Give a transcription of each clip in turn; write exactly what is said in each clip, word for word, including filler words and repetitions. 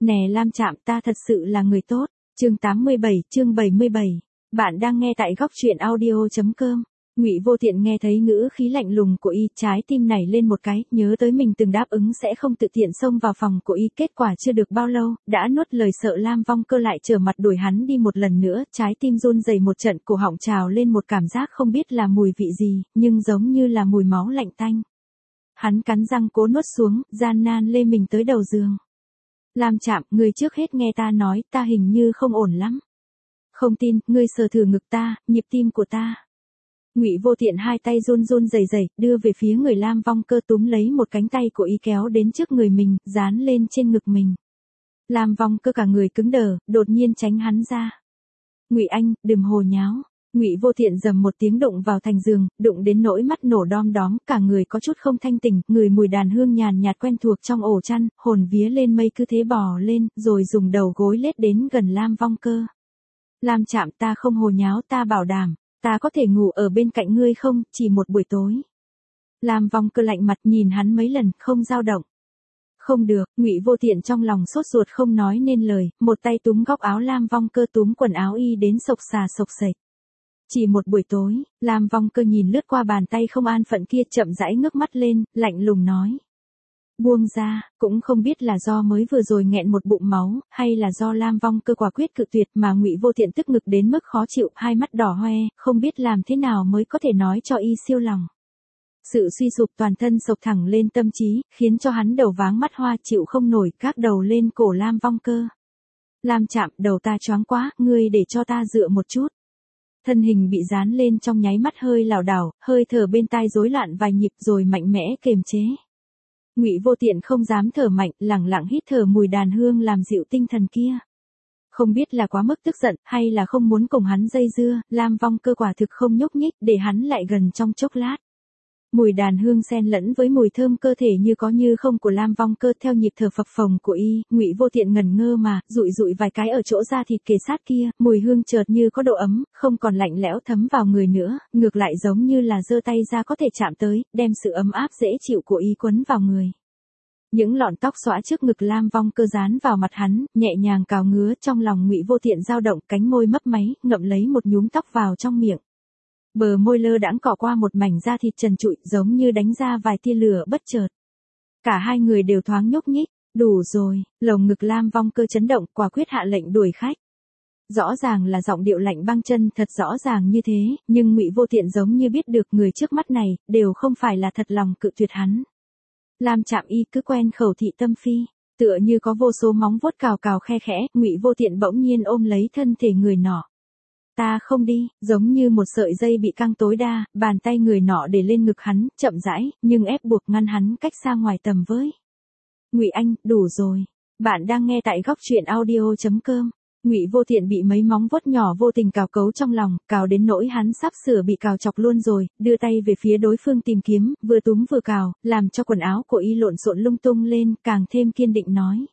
Nè Lam Trạm, ta thật sự là người tốt. Chương tám mươi bảy, chương bảy mươi bảy. Bạn đang nghe tại góc truyện audio chấm com. Ngụy Vô Tiện nghe thấy ngữ khí lạnh lùng của y, trái tim nảy lên một cái, nhớ tới mình từng đáp ứng sẽ không tự tiện xông vào phòng của y, kết quả chưa được bao lâu, đã nuốt lời, sợ Lam Vong Cơ lại trở mặt đuổi hắn đi một lần nữa, trái tim run rẩy một trận, cổ họng trào lên một cảm giác không biết là mùi vị gì, nhưng giống như là mùi máu lạnh tanh. Hắn cắn răng cố nuốt xuống, gian nan lê mình tới đầu giường. Lam Trạm, ngươi trước hết nghe ta nói, ta hình như không ổn lắm. Không tin, ngươi sờ thử ngực ta, nhịp tim của ta. Ngụy Vô Tiện hai tay run run rẩy rẩy, đưa về phía người Lam Vong Cơ, túm lấy một cánh tay của y kéo đến trước người mình, dán lên trên ngực mình. Lam Vong Cơ cả người cứng đờ, đột nhiên tránh hắn ra. Ngụy anh, đừng hồ nháo. Ngụy Vô Tiện rầm một tiếng đụng vào thành giường, đụng đến nỗi mắt nổ đom đóm, cả người có chút không thanh tỉnh, người mùi đàn hương nhàn nhạt quen thuộc trong ổ chăn, hồn vía lên mây cứ thế bò lên, rồi dùng đầu gối lết đến gần Lam Vong Cơ. Lam Trạm, ta không hồ nháo, ta bảo đảm, ta có thể ngủ ở bên cạnh ngươi không, chỉ một buổi tối. Lam Vong Cơ lạnh mặt nhìn hắn mấy lần, không dao động. Không được, Ngụy Vô Tiện trong lòng sốt ruột không nói nên lời, một tay túm góc áo Lam Vong Cơ, túm quần áo y đến sộc xà sộc sệch. Chỉ một buổi tối, Lam Vong Cơ nhìn lướt qua bàn tay không an phận kia, chậm rãi ngước mắt lên, lạnh lùng nói. Buông ra, cũng không biết là do mới vừa rồi nghẹn một bụng máu, hay là do Lam Vong Cơ quả quyết cự tuyệt mà Ngụy Vô Tiện tức ngực đến mức khó chịu, hai mắt đỏ hoe, không biết làm thế nào mới có thể nói cho y siêu lòng. Sự suy sụp toàn thân sộc thẳng lên tâm trí, khiến cho hắn đầu váng mắt hoa, chịu không nổi, gác đầu lên cổ Lam Vong Cơ. Lam Trạm, đầu ta choáng quá, ngươi để cho ta dựa một chút. Thân hình bị dán lên trong nháy mắt hơi lảo đảo, hơi thở bên tai rối loạn vài nhịp rồi mạnh mẽ kiềm chế. Ngụy Vô Tiện không dám thở mạnh, lẳng lặng hít thở mùi đàn hương làm dịu tinh thần kia. Không biết là quá mức tức giận, hay là không muốn cùng hắn dây dưa, Lam Vong Cơ quả thực không nhúc nhích, để hắn lại gần trong chốc lát. Mùi đàn hương xen lẫn với mùi thơm cơ thể như có như không của Lam Vong Cơ theo nhịp thở phập phồng của y, Ngụy Vô Tiện ngẩn ngơ mà, dụi dụi vài cái ở chỗ da thịt kề sát kia, mùi hương chợt như có độ ấm, không còn lạnh lẽo thấm vào người nữa, ngược lại giống như là giơ tay ra có thể chạm tới, đem sự ấm áp dễ chịu của y quấn vào người. Những lọn tóc xõa trước ngực Lam Vong Cơ dán vào mặt hắn, nhẹ nhàng cào ngứa, trong lòng Ngụy Vô Tiện dao động, cánh môi mấp máy, ngậm lấy một nhúm tóc vào trong miệng. Bờ môi lơ đãng cọ qua một mảnh da thịt trần trụi, giống như đánh ra vài tia lửa bất chợt. Cả hai người đều thoáng nhúc nhích, đủ rồi, lồng ngực Lam Vong Cơ chấn động, quả quyết hạ lệnh đuổi khách. Rõ ràng là giọng điệu lạnh băng chân, thật rõ ràng như thế, nhưng Ngụy Vô Tiện giống như biết được người trước mắt này, đều không phải là thật lòng cự tuyệt hắn. Lam Trạm, y cứ quen khẩu thị tâm phi, tựa như có vô số móng vuốt cào cào khe khẽ, Ngụy Vô Tiện bỗng nhiên ôm lấy thân thể người nọ. Ta không đi, giống như một sợi dây bị căng tối đa, bàn tay người nọ để lên ngực hắn, chậm rãi, nhưng ép buộc ngăn hắn cách xa ngoài tầm với. Ngụy anh, đủ rồi. Bạn đang nghe tại góc truyện audio chấm com. Ngụy Vô Tiện bị mấy móng vuốt nhỏ vô tình cào cấu trong lòng, cào đến nỗi hắn sắp sửa bị cào chọc luôn rồi, đưa tay về phía đối phương tìm kiếm, vừa túm vừa cào, làm cho quần áo của y lộn xộn lung tung lên, càng thêm kiên định nói.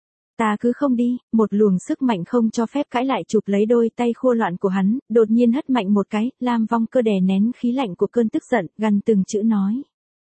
Ta cứ không đi, một luồng sức mạnh không cho phép cãi lại chụp lấy đôi tay khua loạn của hắn, đột nhiên hất mạnh một cái, Lam Vong Cơ đè nén khí lạnh của cơn tức giận, gằn từng chữ nói.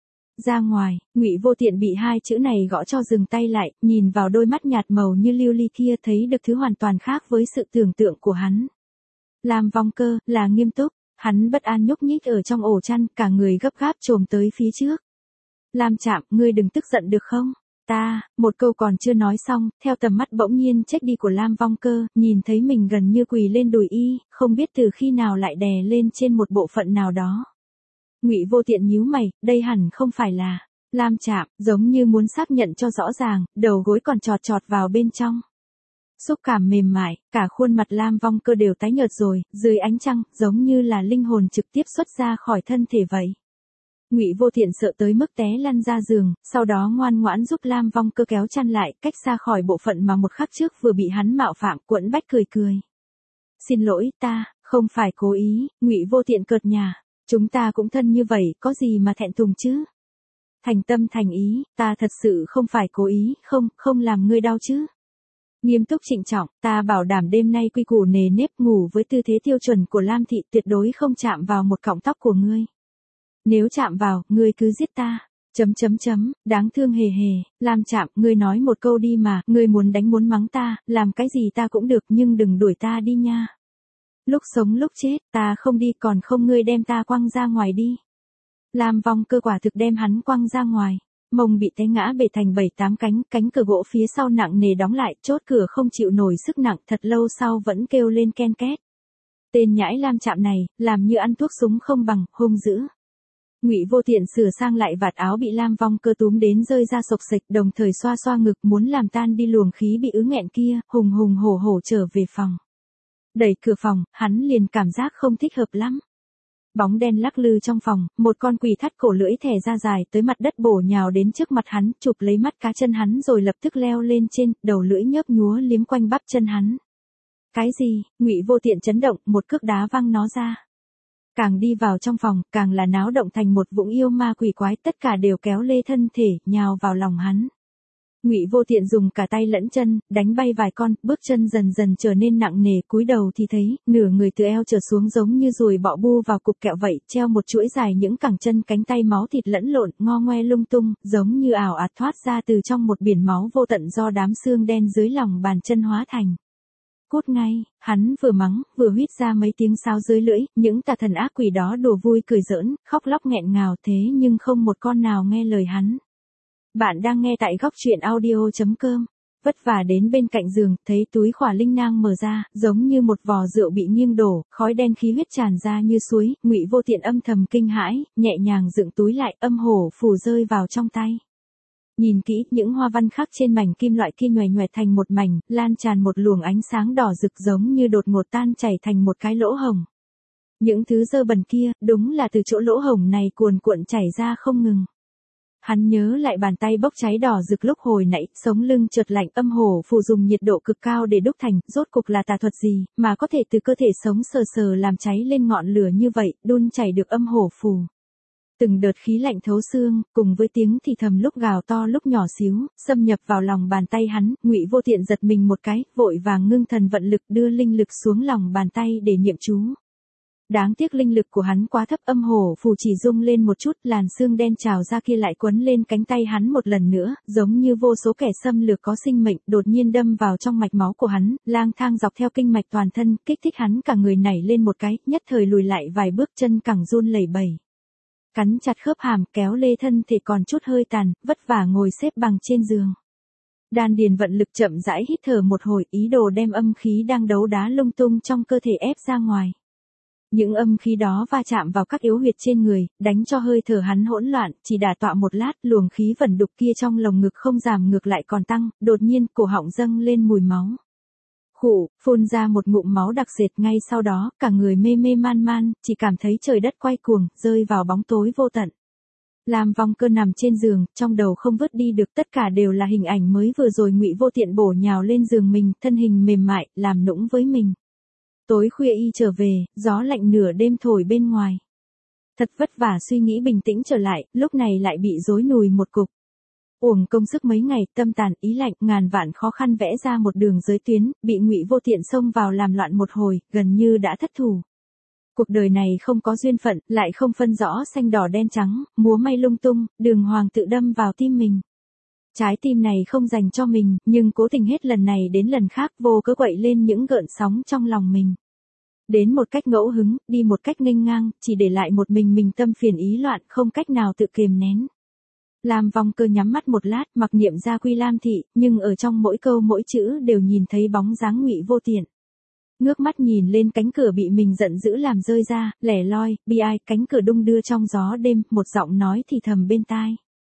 Ra ngoài, Ngụy Vô Tiện bị hai chữ này gõ cho dừng tay lại, nhìn vào đôi mắt nhạt màu như lưu ly kia thấy được thứ hoàn toàn khác với sự tưởng tượng của hắn. Lam Vong Cơ, là nghiêm túc, hắn bất an nhúc nhích ở trong ổ chăn, cả người gấp gáp trồm tới phía trước. Lam Trạm, ngươi đừng tức giận được không? Ta, một câu còn chưa nói xong, theo tầm mắt bỗng nhiên chết đi của Lam Vong Cơ, nhìn thấy mình gần như quỳ lên đùi y, không biết từ khi nào lại đè lên trên một bộ phận nào đó. Ngụy Vô Tiện nhíu mày, đây hẳn không phải là Lam Trạm, giống như muốn xác nhận cho rõ ràng, đầu gối còn chọt chọt vào bên trong. Xúc cảm mềm mại, cả khuôn mặt Lam Vong Cơ đều tái nhợt rồi, dưới ánh trăng, giống như là linh hồn trực tiếp xuất ra khỏi thân thể vậy. Ngụy Vô Tiện sợ tới mức té lăn ra giường, sau đó ngoan ngoãn giúp Lam Vong Cơ kéo chăn lại, cách xa khỏi bộ phận mà một khắc trước vừa bị hắn mạo phạm, quẫn bách cười cười. Xin lỗi, ta, không phải cố ý, Ngụy Vô Tiện cợt nhả, chúng ta cũng thân như vậy, có gì mà thẹn thùng chứ? Thành tâm thành ý, ta thật sự không phải cố ý, không, không làm ngươi đau chứ? Nghiêm túc trịnh trọng, ta bảo đảm đêm nay quy củ nề nếp, ngủ với tư thế tiêu chuẩn của Lam thị, tuyệt đối không chạm vào một cọng tóc của ngươi. Nếu chạm vào, ngươi cứ giết ta. Chấm chấm chấm, đáng thương hề hề, Lam Trạm, ngươi nói một câu đi mà, ngươi muốn đánh muốn mắng ta, làm cái gì ta cũng được nhưng đừng đuổi ta đi nha. Lúc sống lúc chết, ta không đi còn không ngươi đem ta quăng ra ngoài đi. Lam Vong Cơ quả thực đem hắn quăng ra ngoài, mông bị té ngã bể thành bảy tám cánh, cánh cửa gỗ phía sau nặng nề đóng lại, chốt cửa không chịu nổi sức nặng, thật lâu sau vẫn kêu lên ken két. Tên nhãi Lam Trạm này, làm như ăn thuốc súng không bằng, hung dữ. Ngụy Vô Tiện sửa sang lại vạt áo bị Lam Vong Cơ túm đến rơi ra sộc sạch, đồng thời xoa xoa ngực muốn làm tan đi luồng khí bị ứ nghẹn kia, hùng hùng hổ hổ trở về phòng. Đẩy cửa phòng, hắn liền cảm giác không thích hợp lắm. Bóng đen lắc lư trong phòng, một con quỷ thắt cổ lưỡi thẻ ra dài tới mặt đất bổ nhào đến trước mặt hắn, chụp lấy mắt cá chân hắn rồi lập tức leo lên trên, đầu lưỡi nhấp nhúa liếm quanh bắp chân hắn. Cái gì? Ngụy Vô Tiện chấn động, một cước đá văng nó ra. Càng đi vào trong phòng, càng là náo động thành một vũng yêu ma quỷ quái, tất cả đều kéo lê thân thể, nhào vào lòng hắn. Ngụy Vô Tiện dùng cả tay lẫn chân, đánh bay vài con, bước chân dần dần trở nên nặng nề, cúi đầu thì thấy, nửa người từ eo trở xuống giống như ruồi bọ bu vào cục kẹo vậy, treo một chuỗi dài những cẳng chân cánh tay máu thịt lẫn lộn, ngo ngoe lung tung, giống như ảo ạt thoát ra từ trong một biển máu vô tận do đám xương đen dưới lòng bàn chân hóa thành. Cút ngay, hắn vừa mắng, vừa huýt ra mấy tiếng sáo dưới lưỡi, những tà thần ác quỷ đó đùa vui cười giỡn, khóc lóc nghẹn ngào thế nhưng không một con nào nghe lời hắn. Bạn đang nghe tại góc truyện audio chấm com. Vất vả đến bên cạnh giường, thấy túi khỏa linh nang mở ra, giống như một vò rượu bị nghiêng đổ, khói đen khí huyết tràn ra như suối, Ngụy Vô Tiện âm thầm kinh hãi, nhẹ nhàng dựng túi lại, âm hổ phù rơi vào trong tay. Nhìn kỹ, những hoa văn khắc trên mảnh kim loại kia nhoè nhoẹt thành một mảnh, lan tràn một luồng ánh sáng đỏ rực giống như đột ngột tan chảy thành một cái lỗ hổng. Những thứ dơ bẩn kia, đúng là từ chỗ lỗ hổng này cuồn cuộn chảy ra không ngừng. Hắn nhớ lại bàn tay bốc cháy đỏ rực lúc hồi nãy, sống lưng chợt lạnh, âm hổ phù dùng nhiệt độ cực cao để đúc thành, rốt cục là tà thuật gì, mà có thể từ cơ thể sống sờ sờ làm cháy lên ngọn lửa như vậy, đun chảy được âm hổ phù. Từng đợt khí lạnh thấu xương, cùng với tiếng thì thầm lúc gào to lúc nhỏ xíu, xâm nhập vào lòng bàn tay hắn, Ngụy Vô Tiện giật mình một cái, vội vàng ngưng thần vận lực đưa linh lực xuống lòng bàn tay để niệm chú. Đáng tiếc linh lực của hắn quá thấp, âm hổ phù chỉ rung lên một chút, làn xương đen trào ra kia lại quấn lên cánh tay hắn một lần nữa, giống như vô số kẻ xâm lược có sinh mệnh, đột nhiên đâm vào trong mạch máu của hắn, lang thang dọc theo kinh mạch toàn thân, kích thích hắn cả người nảy lên một cái, nhất thời lùi lại vài bước, chân cẳng run lẩy bẩy. Cắn chặt khớp hàm, kéo lê thân thể còn chút hơi tàn, vất vả ngồi xếp bằng trên giường. Đan điền vận lực chậm rãi hít thở một hồi, ý đồ đem âm khí đang đấu đá lung tung trong cơ thể ép ra ngoài. Những âm khí đó va chạm vào các yếu huyệt trên người, đánh cho hơi thở hắn hỗn loạn, chỉ đả tọa một lát, luồng khí vẩn đục kia trong lồng ngực không giảm ngược lại còn tăng, đột nhiên cổ họng dâng lên mùi máu. Khụ, phun ra một ngụm máu đặc sệt, ngay sau đó, cả người mê mê man man, chỉ cảm thấy trời đất quay cuồng, rơi vào bóng tối vô tận. Lam Vong Cơ nằm trên giường, trong đầu không vứt đi được, tất cả đều là hình ảnh mới vừa rồi Ngụy Vô Tiện bổ nhào lên giường mình, thân hình mềm mại, làm nũng với mình. Tối khuya y trở về, gió lạnh nửa đêm thổi bên ngoài. Thật vất vả suy nghĩ bình tĩnh trở lại, lúc này lại bị rối nùi một cục. Uổng công sức mấy ngày, tâm tàn ý lạnh, ngàn vạn khó khăn vẽ ra một đường giới tuyến, bị Ngụy Vô Tiện xông vào làm loạn một hồi, gần như đã thất thủ. Cuộc đời này không có duyên phận, lại không phân rõ xanh đỏ đen trắng, múa may lung tung, đường hoàng tự đâm vào tim mình. Trái tim này không dành cho mình, nhưng cố tình hết lần này đến lần khác vô cớ quậy lên những gợn sóng trong lòng mình. Đến một cách ngẫu hứng, đi một cách nghênh ngang, chỉ để lại một mình mình tâm phiền ý loạn, không cách nào tự kiềm nén. Lam Vong Cơ nhắm mắt một lát, mặc niệm gia quy Lam thị, nhưng ở trong mỗi câu mỗi chữ đều nhìn thấy bóng dáng Ngụy Vô Tiện. Ngước mắt nhìn lên cánh cửa bị mình giận dữ làm rơi ra, lẻ loi, bi ai, cánh cửa đung đưa trong gió đêm, một giọng nói thì thầm bên tai.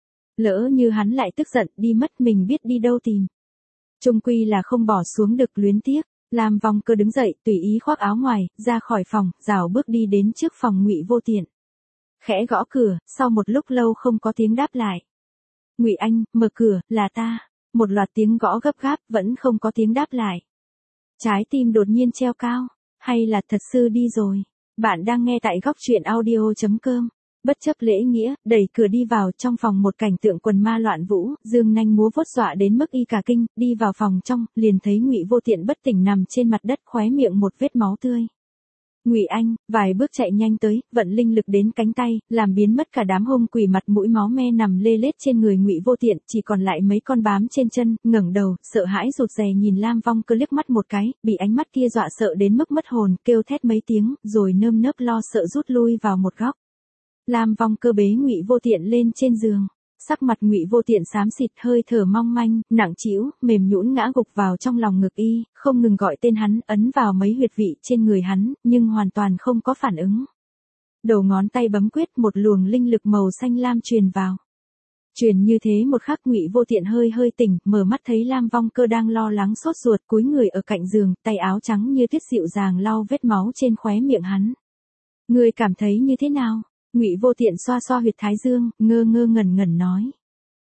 Lỡ như hắn lại tức giận, đi mất mình biết đi đâu tìm. Chung quy là không bỏ xuống được, luyến tiếc. Lam Vong Cơ đứng dậy, tùy ý khoác áo ngoài, ra khỏi phòng, rảo bước đi đến trước phòng Ngụy Vô Tiện. Khẽ gõ cửa, sau một lúc lâu không có tiếng đáp lại. Ngụy Anh, mở cửa, là ta. Một loạt tiếng gõ gấp gáp, vẫn không có tiếng đáp lại. Trái tim đột nhiên treo cao, hay là thật sự đi rồi. Bạn đang nghe tại góc truyện audio chấm com. Bất chấp lễ nghĩa, đẩy cửa đi vào, trong phòng một cảnh tượng quần ma loạn vũ, dương nanh múa vuốt dọa đến mức y cả kinh, đi vào phòng trong, liền thấy Ngụy Vô Tiện bất tỉnh nằm trên mặt đất, khóe miệng một vết máu tươi. Ngụy Anh, vài bước chạy nhanh tới, vận linh lực đến cánh tay, làm biến mất cả đám hung quỷ mặt mũi máu me nằm lê lết trên người Ngụy Vô Tiện, chỉ còn lại mấy con bám trên chân, ngẩng đầu, sợ hãi rụt rè nhìn Lam Vong Cơ liếc mắt một cái, bị ánh mắt kia dọa sợ đến mức mất hồn, kêu thét mấy tiếng, rồi nơm nớp lo sợ rút lui vào một góc. Lam Vong Cơ bế Ngụy Vô Tiện lên trên giường. Sắc mặt Ngụy Vô Tiện xám xịt, hơi thở mong manh, nặng trĩu, mềm nhũn ngã gục vào trong lòng ngực y, không ngừng gọi tên hắn, ấn vào mấy huyệt vị trên người hắn, nhưng hoàn toàn không có phản ứng. Đầu ngón tay bấm quyết, một luồng linh lực màu xanh lam truyền vào. Truyền như thế một khắc, Ngụy Vô Tiện hơi hơi tỉnh, mở mắt thấy Lam Vong Cơ đang lo lắng sốt ruột, cúi người ở cạnh giường, tay áo trắng như tuyết dịu dàng lau vết máu trên khóe miệng hắn. Ngươi cảm thấy như thế nào? Ngụy Vô Tiện xoa xoa huyệt thái dương, ngơ ngơ ngẩn ngẩn nói.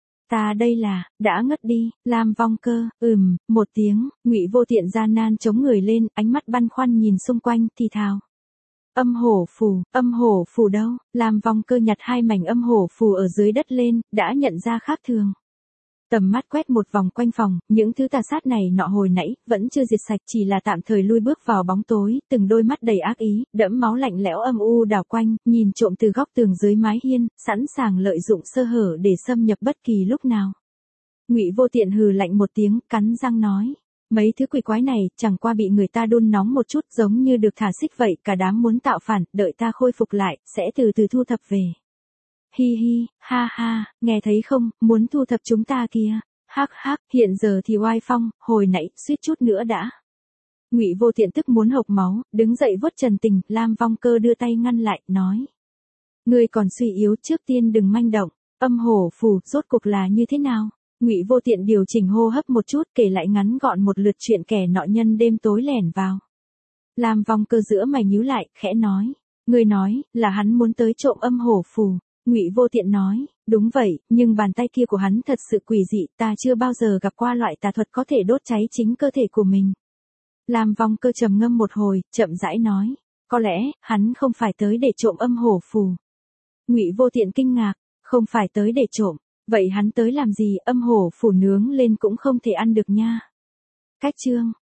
Ta đây là, đã ngất đi. Lam Vong Cơ, ừm, một tiếng, Ngụy Vô Tiện gian nan chống người lên, ánh mắt băn khoăn nhìn xung quanh, thì thào. Âm hổ phù, âm hổ phù đâu? Lam Vong Cơ nhặt hai mảnh âm hổ phù ở dưới đất lên, đã nhận ra khác thường. Tầm mắt quét một vòng quanh phòng, những thứ tà sát này nọ hồi nãy, vẫn chưa diệt sạch, chỉ là tạm thời lui bước vào bóng tối, từng đôi mắt đầy ác ý, đẫm máu lạnh lẽo âm u đảo quanh, nhìn trộm từ góc tường dưới mái hiên, sẵn sàng lợi dụng sơ hở để xâm nhập bất kỳ lúc nào. Ngụy Vô Tiện hừ lạnh một tiếng, cắn răng nói. Mấy thứ quỷ quái này, chẳng qua bị người ta đun nóng một chút, giống như được thả xích vậy, cả đám muốn tạo phản, đợi ta khôi phục lại, sẽ từ từ thu thập về. Hi hi, ha ha, nghe thấy không, muốn thu thập chúng ta kìa. Hắc hắc, hiện giờ thì oai phong, hồi nãy, suýt chút nữa đã. Ngụy Vô Tiện tức muốn hộc máu, đứng dậy vuốt trần tình, Lam Vong Cơ đưa tay ngăn lại, nói. Ngươi còn suy yếu, trước tiên đừng manh động, âm hổ phù, rốt cuộc là như thế nào? Ngụy Vô Tiện điều chỉnh hô hấp một chút, kể lại ngắn gọn một lượt chuyện kẻ nọ nhân đêm tối lẻn vào. Lam Vong Cơ giữa mày nhíu lại, khẽ nói. Ngươi nói, là hắn muốn tới trộm âm hổ phù. Ngụy Vô Tiện nói, đúng vậy, nhưng bàn tay kia của hắn thật sự quỷ dị, ta chưa bao giờ gặp qua loại tà thuật có thể đốt cháy chính cơ thể của mình. Lam Vong Cơ trầm ngâm một hồi, chậm rãi nói, có lẽ, hắn không phải tới để trộm âm hổ phù. Ngụy Vô Tiện kinh ngạc, không phải tới để trộm, vậy hắn tới làm gì? Âm hổ phù nướng lên cũng không thể ăn được nha. Cách chương